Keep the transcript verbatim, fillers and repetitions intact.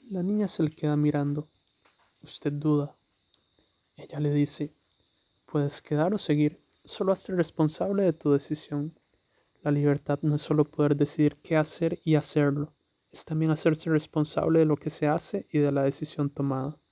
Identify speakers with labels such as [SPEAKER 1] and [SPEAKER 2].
[SPEAKER 1] La niña se le queda mirando. Usted duda. Ella le dice, puedes quedar o seguir, solo hazte responsable de tu decisión. La libertad no es solo poder decidir qué hacer y hacerlo, es también hacerse responsable de lo que se hace y de la decisión tomada.